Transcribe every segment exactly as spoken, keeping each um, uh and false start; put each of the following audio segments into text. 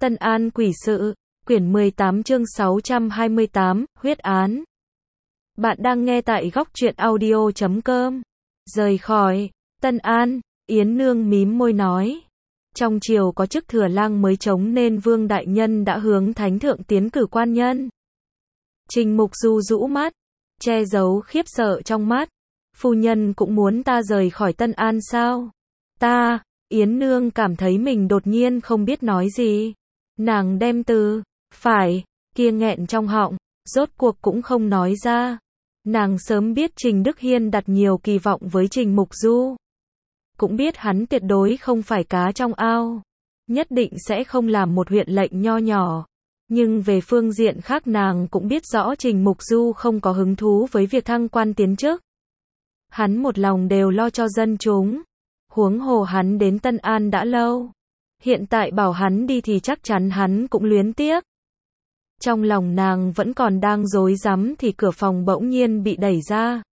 Tân An quỷ sự, quyển mười tám chương sáu trăm hai mươi tám, huyết án. Bạn đang nghe tại góc truyện audio chấm com. Rời khỏi Tân An, Yến Nương mím môi nói. Trong triều có chức thừa lang mới trống nên Vương Đại Nhân đã hướng Thánh Thượng tiến cử quan nhân. Trình Mục Du rũ mắt, che giấu khiếp sợ trong mắt. Phu nhân cũng muốn ta rời khỏi Tân An sao? Ta, Yến Nương cảm thấy mình đột nhiên không biết nói gì. Nàng đem từ, phải, kia nghẹn trong họng, rốt cuộc cũng không nói ra. Nàng sớm biết Trình Đức Hiên đặt nhiều kỳ vọng với Trình Mục Du. Cũng biết hắn tuyệt đối không phải cá trong ao. Nhất định sẽ không làm một huyện lệnh nho nhỏ. Nhưng về phương diện khác nàng cũng biết rõ Trình Mục Du không có hứng thú với việc thăng quan tiến chức. Hắn một lòng đều lo cho dân chúng. Huống hồ hắn đến Tân An đã lâu. Hiện tại bảo hắn đi thì chắc chắn hắn cũng luyến tiếc. Trong lòng nàng vẫn còn đang rối rắm thì cửa phòng bỗng nhiên bị đẩy ra.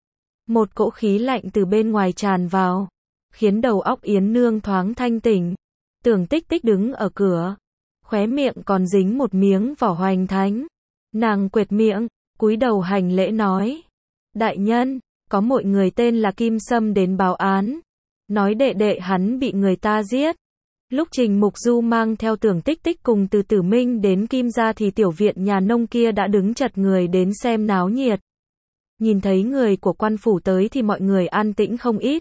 Một cỗ khí lạnh từ bên ngoài tràn vào, khiến đầu óc Yến Nương thoáng thanh tỉnh. Tưởng Tích Tích đứng ở cửa, khóe miệng còn dính một miếng vỏ hoành thánh. Nàng quệt miệng, cúi đầu hành lễ nói: Đại nhân, có một người tên là Kim Sâm đến báo án, nói đệ đệ hắn bị người ta giết. Lúc Trình Mục Du mang theo Tưởng Tích Tích cùng Từ Tử Minh đến Kim gia thì tiểu viện nhà nông kia đã đứng chật người đến xem náo nhiệt. Nhìn thấy người của quan phủ tới thì mọi người an tĩnh không ít.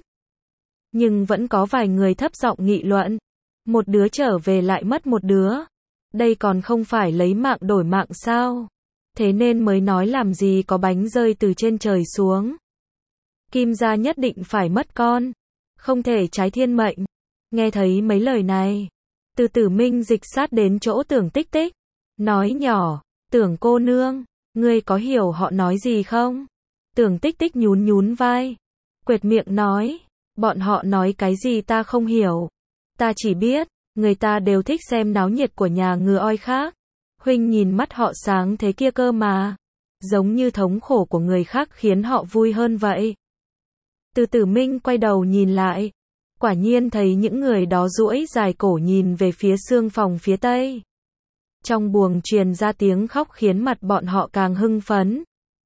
Nhưng vẫn có vài người thấp giọng nghị luận. Một đứa trở về lại mất một đứa. Đây còn không phải lấy mạng đổi mạng sao? Thế nên mới nói làm gì có bánh rơi từ trên trời xuống. Kim gia nhất định phải mất con. Không thể trái thiên mệnh. Nghe thấy mấy lời này, Từ Tử Minh dịch sát đến chỗ Tưởng Tích Tích, nói nhỏ: Tưởng cô nương, ngươi có hiểu họ nói gì không? Tưởng Tích Tích nhún nhún vai, quệt miệng nói: Bọn họ nói cái gì ta không hiểu. Ta chỉ biết, người ta đều thích xem náo nhiệt của nhà ngựa oi khác. Huynh nhìn mắt họ sáng thế kia cơ mà. Giống như thống khổ của người khác khiến họ vui hơn vậy. Từ Tử Minh quay đầu nhìn lại. Quả nhiên thấy những người đó duỗi dài cổ nhìn về phía xương phòng phía tây. Trong buồng truyền ra tiếng khóc khiến mặt bọn họ càng hưng phấn.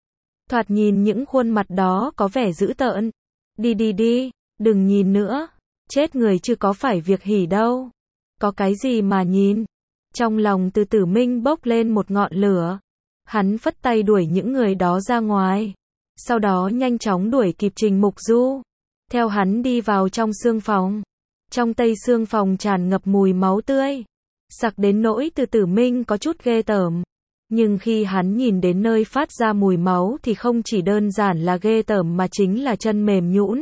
Thoạt nhìn những khuôn mặt đó có vẻ dữ tợn. Đi đi đi, đừng nhìn nữa. Chết người chứ có phải việc hỉ đâu. Có cái gì mà nhìn. Trong lòng Từ Tử Minh bốc lên một ngọn lửa. Hắn phất tay đuổi những người đó ra ngoài. Sau đó nhanh chóng đuổi kịp Trình Mục Du. Theo hắn đi vào trong xương phòng. Trong tây xương phòng tràn ngập mùi máu tươi. Sặc đến nỗi Từ Tử Minh có chút ghê tởm. Nhưng khi hắn nhìn đến nơi phát ra mùi máu thì không chỉ đơn giản là ghê tởm mà chính là chân mềm nhũn.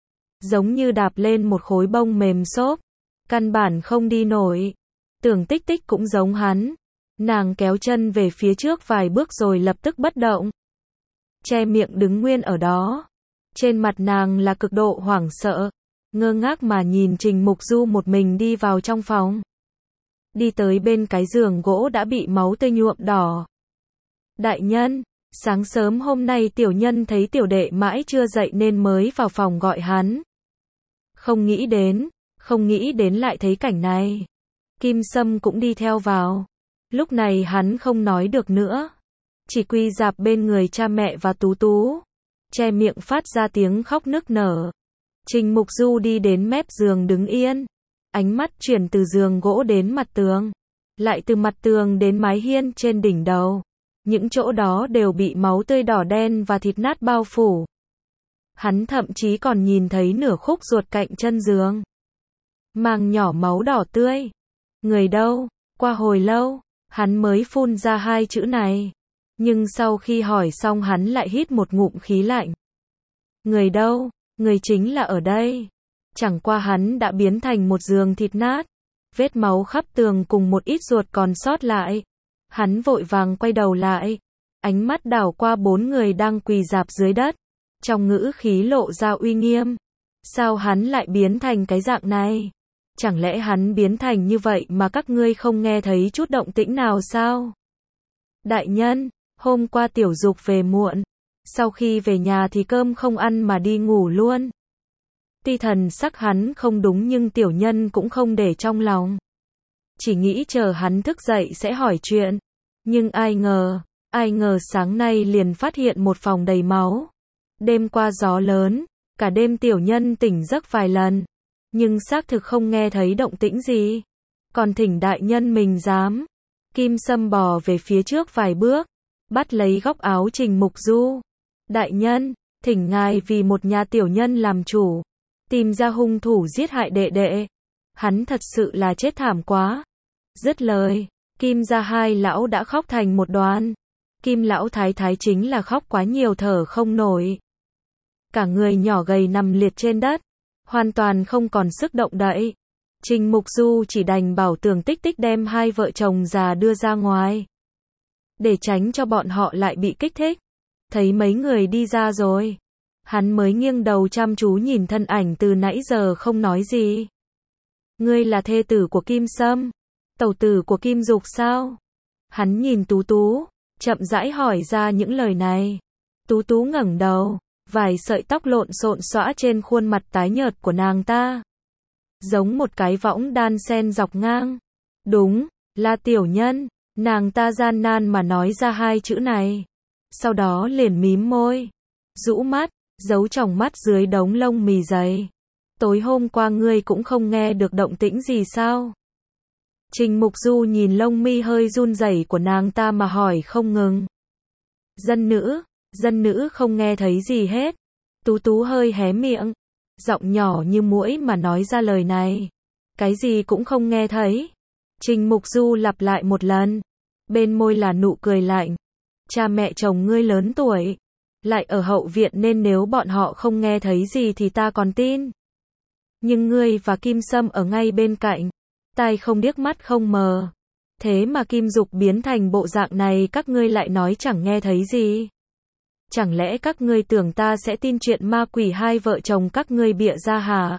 Giống như đạp lên một khối bông mềm xốp. Căn bản không đi nổi. Tưởng Tích Tích cũng giống hắn. Nàng kéo chân về phía trước vài bước rồi lập tức bất động. Che miệng đứng nguyên ở đó. Trên mặt nàng là cực độ hoảng sợ, ngơ ngác mà nhìn Trình Mục Du một mình đi vào trong phòng. Đi tới bên cái giường gỗ đã bị máu tươi nhuộm đỏ. Đại nhân, sáng sớm hôm nay tiểu nhân thấy tiểu đệ mãi chưa dậy nên mới vào phòng gọi hắn. Không nghĩ đến, không nghĩ đến lại thấy cảnh này. Kim Sâm cũng đi theo vào. Lúc này hắn không nói được nữa. Chỉ quy rạp bên người cha mẹ và Tú Tú. Che miệng phát ra tiếng khóc nức nở. Trình Mục Du đi đến mép giường đứng yên. Ánh mắt chuyển từ giường gỗ đến mặt tường. Lại từ mặt tường đến mái hiên trên đỉnh đầu. Những chỗ đó đều bị máu tươi đỏ đen và thịt nát bao phủ. Hắn thậm chí còn nhìn thấy nửa khúc ruột cạnh chân giường. Màng nhỏ máu đỏ tươi. Người đâu? Qua hồi lâu, hắn mới phun ra hai chữ này. Nhưng sau khi hỏi xong hắn lại hít một ngụm khí lạnh. Người đâu? Người chính là ở đây. Chẳng qua hắn đã biến thành một giường thịt nát. Vết máu khắp tường cùng một ít ruột còn sót lại. Hắn vội vàng quay đầu lại. Ánh mắt đảo qua bốn người đang quỳ rạp dưới đất. Trong ngữ khí lộ ra uy nghiêm. Sao hắn lại biến thành cái dạng này? Chẳng lẽ hắn biến thành như vậy mà các ngươi không nghe thấy chút động tĩnh nào sao? Đại nhân, hôm qua tiểu dục về muộn. Sau khi về nhà thì cơm không ăn mà đi ngủ luôn. Tuy thần sắc hắn không đúng nhưng tiểu nhân cũng không để trong lòng. chỉ nghĩ chờ hắn thức dậy sẽ hỏi chuyện. Nhưng ai ngờ, ai ngờ sáng nay liền phát hiện một phòng đầy máu. Đêm qua gió lớn, cả đêm tiểu nhân tỉnh giấc vài lần, nhưng xác thực không nghe thấy động tĩnh gì. Còn thỉnh đại nhân mình dám. Kim Sâm bò về phía trước vài bước, bắt lấy góc áo Trình Mục Du. Đại nhân, thỉnh ngài vì một nhà tiểu nhân làm chủ, tìm ra hung thủ giết hại đệ đệ. Hắn thật sự là chết thảm quá. Dứt lời, Kim gia hai lão đã khóc thành một đoàn. Kim lão thái thái chính là khóc quá nhiều thở không nổi. Cả người nhỏ gầy nằm liệt trên đất, hoàn toàn không còn sức động đậy. Trình Mục Du chỉ đành bảo Tường Tích Tích đem hai vợ chồng già đưa ra ngoài, để tránh cho bọn họ lại bị kích thích. Thấy mấy người đi ra rồi, hắn mới nghiêng đầu chăm chú nhìn thân ảnh từ nãy giờ không nói gì. Ngươi là thê tử của Kim Sâm, tẩu tử của Kim Dục sao? Hắn nhìn Tú Tú, chậm rãi hỏi ra những lời này. Tú Tú ngẩng đầu, vài sợi tóc lộn xộn xõa trên khuôn mặt tái nhợt của nàng ta, giống một cái võng đan sen dọc ngang. Đúng, là tiểu nhân. Nàng ta gian nan mà nói ra hai chữ này, sau đó liền mím môi, rũ mắt, giấu tròng mắt dưới đống lông mì dày. Tối hôm qua ngươi cũng không nghe được động tĩnh gì sao? Trình Mục Du nhìn lông mi hơi run rẩy của nàng ta mà hỏi không ngừng. Dân nữ, dân nữ không nghe thấy gì hết. Tú Tú hơi hé miệng, giọng nhỏ như muỗi mà nói ra lời này. Cái gì cũng không nghe thấy. Trình Mục Du lặp lại một lần, bên môi là nụ cười lạnh. Cha mẹ chồng ngươi lớn tuổi, lại ở hậu viện nên nếu bọn họ không nghe thấy gì thì ta còn tin. Nhưng ngươi và Kim Sâm ở ngay bên cạnh, tai không điếc mắt không mờ. Thế mà Kim Dục biến thành bộ dạng này các ngươi lại nói chẳng nghe thấy gì. Chẳng lẽ các ngươi tưởng ta sẽ tin chuyện ma quỷ hai vợ chồng các ngươi bịa ra hả?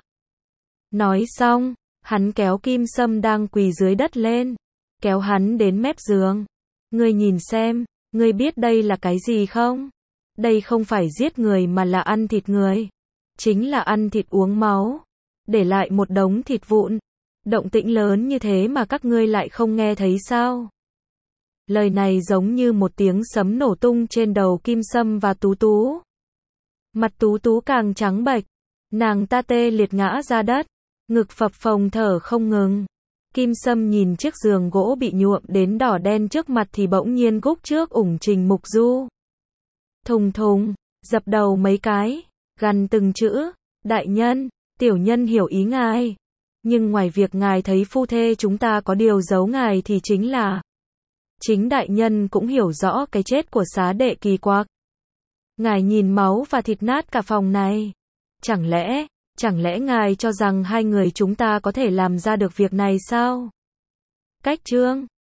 Nói xong, hắn kéo Kim Sâm đang quỳ dưới đất lên, kéo hắn đến mép giường. Ngươi nhìn xem, ngươi biết đây là cái gì không? Đây không phải giết người mà là ăn thịt người. Chính là ăn thịt uống máu, để lại một đống thịt vụn. Động tĩnh lớn như thế mà các ngươi lại không nghe thấy sao? Lời này giống như một tiếng sấm nổ tung trên đầu Kim Sâm và Tú Tú. Mặt Tú Tú càng trắng bệch, nàng ta tê liệt ngã ra đất, ngực phập phồng thở không ngừng. Kim Sâm nhìn chiếc giường gỗ bị nhuộm đến đỏ đen trước mặt thì bỗng nhiên gúc trước ủng Trình Mục Du. Thùng thùng, dập đầu mấy cái, gằn từng chữ, đại nhân, tiểu nhân hiểu ý ngài. Nhưng ngoài việc ngài thấy phu thê chúng ta có điều giấu ngài thì chính là, chính đại nhân cũng hiểu rõ cái chết của xá đệ kỳ quặc. Ngài nhìn máu và thịt nát cả phòng này. Chẳng lẽ, chẳng lẽ ngài cho rằng hai người chúng ta có thể làm ra được việc này sao? Cách chương